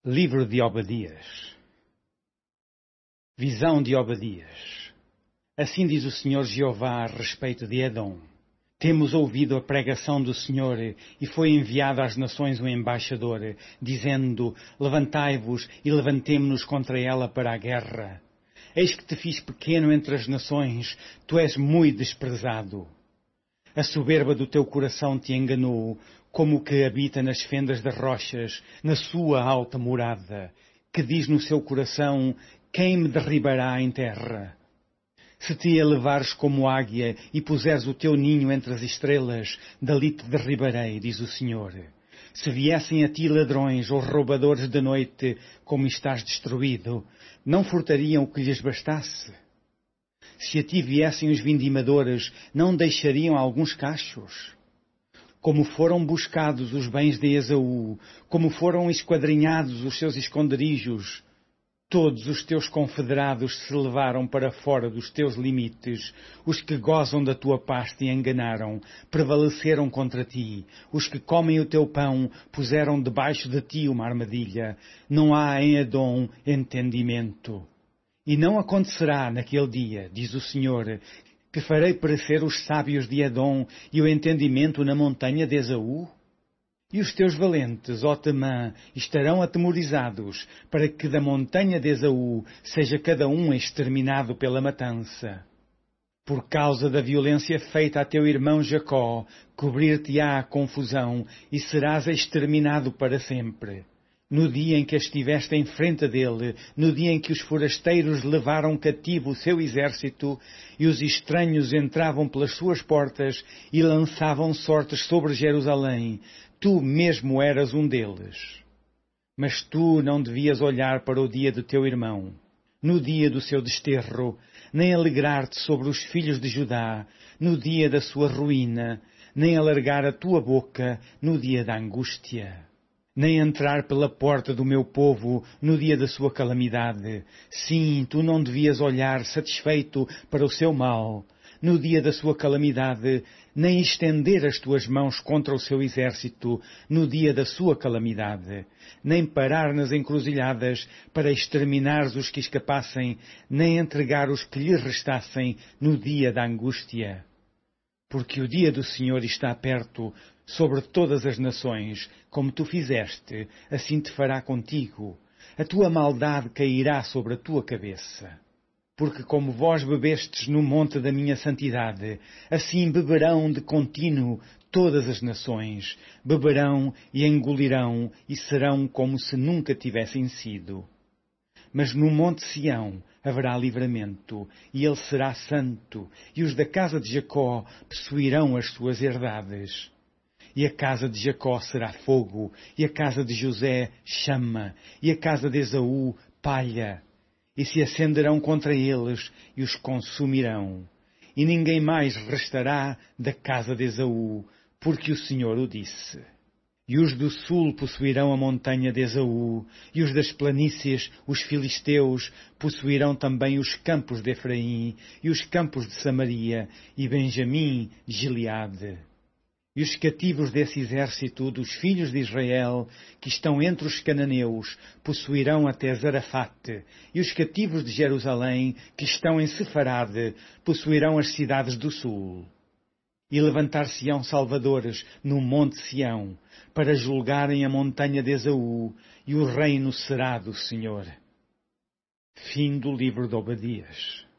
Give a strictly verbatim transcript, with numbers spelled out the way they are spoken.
Livro de Obadias. Visão de Obadias. Assim diz o Senhor Jeová a respeito de Edom. Temos ouvido a pregação do Senhor, e foi enviado às nações um embaixador, dizendo: levantai-vos e levantemo-nos contra ela para a guerra. Eis que te fiz pequeno entre as nações, tu és muito desprezado. A soberba do teu coração te enganou, como o que habita nas fendas das rochas, na sua alta morada, que diz no seu coração: quem me derribará em terra? Se te elevares como águia e puseres o teu ninho entre as estrelas, dali te derribarei, diz o Senhor. Se viessem a ti ladrões ou roubadores de noite, como estás destruído, não furtariam o que lhes bastasse? Se a ti viessem os vindimadores, não deixariam alguns cachos? Como foram buscados os bens de Esaú, como foram esquadrinhados os seus esconderijos, todos os teus confederados se levaram para fora dos teus limites. Os que gozam da tua paz te enganaram, prevaleceram contra ti. Os que comem o teu pão puseram debaixo de ti uma armadilha. Não há em Edom entendimento. E não acontecerá naquele dia, diz o Senhor, que farei perecer os sábios de Edom e o entendimento na montanha de Esaú? E os teus valentes, ó Temã, estarão atemorizados, para que da montanha de Esaú seja cada um exterminado pela matança. Por causa da violência feita a teu irmão Jacó, cobrir-te-á a confusão e serás exterminado para sempre. No dia em que estiveste em frente dele, no dia em que os forasteiros levaram cativo o seu exército, e os estranhos entravam pelas suas portas e lançavam sortes sobre Jerusalém, tu mesmo eras um deles. Mas tu não devias olhar para o dia do teu irmão, no dia do seu desterro, nem alegrar-te sobre os filhos de Judá, no dia da sua ruína, nem alargar a tua boca no dia da angústia. Nem entrar pela porta do meu povo no dia da sua calamidade. Sim, tu não devias olhar satisfeito para o seu mal no dia da sua calamidade, nem estender as tuas mãos contra o seu exército no dia da sua calamidade, nem parar nas encruzilhadas para exterminares os que escapassem, nem entregar os que lhe restassem no dia da angústia. Porque o dia do Senhor está perto sobre todas as nações, como tu fizeste, assim te fará contigo. A tua maldade cairá sobre a tua cabeça. Porque como vós bebestes no monte da minha santidade, assim beberão de contínuo todas as nações, beberão e engolirão e serão como se nunca tivessem sido. Mas no monte Sião haverá livramento, e ele será santo, e os da casa de Jacó possuirão as suas herdades. E a casa de Jacó será fogo, e a casa de José chama, e a casa de Esaú palha. E se acenderão contra eles e os consumirão. E ninguém mais restará da casa de Esaú, porque o Senhor o disse. E os do sul possuirão a montanha de Esaú, e os das planícies, os filisteus, possuirão também os campos de Efraim, e os campos de Samaria, e Benjamim, Gileade. E os cativos desse exército dos filhos de Israel, que estão entre os cananeus, possuirão até Zarafate, e os cativos de Jerusalém, que estão em Sefarade, possuirão as cidades do sul. E levantar-se-ão salvadores no monte Sião, para julgarem a montanha de Esaú, e o reino será do Senhor. Fim do livro de Obadias.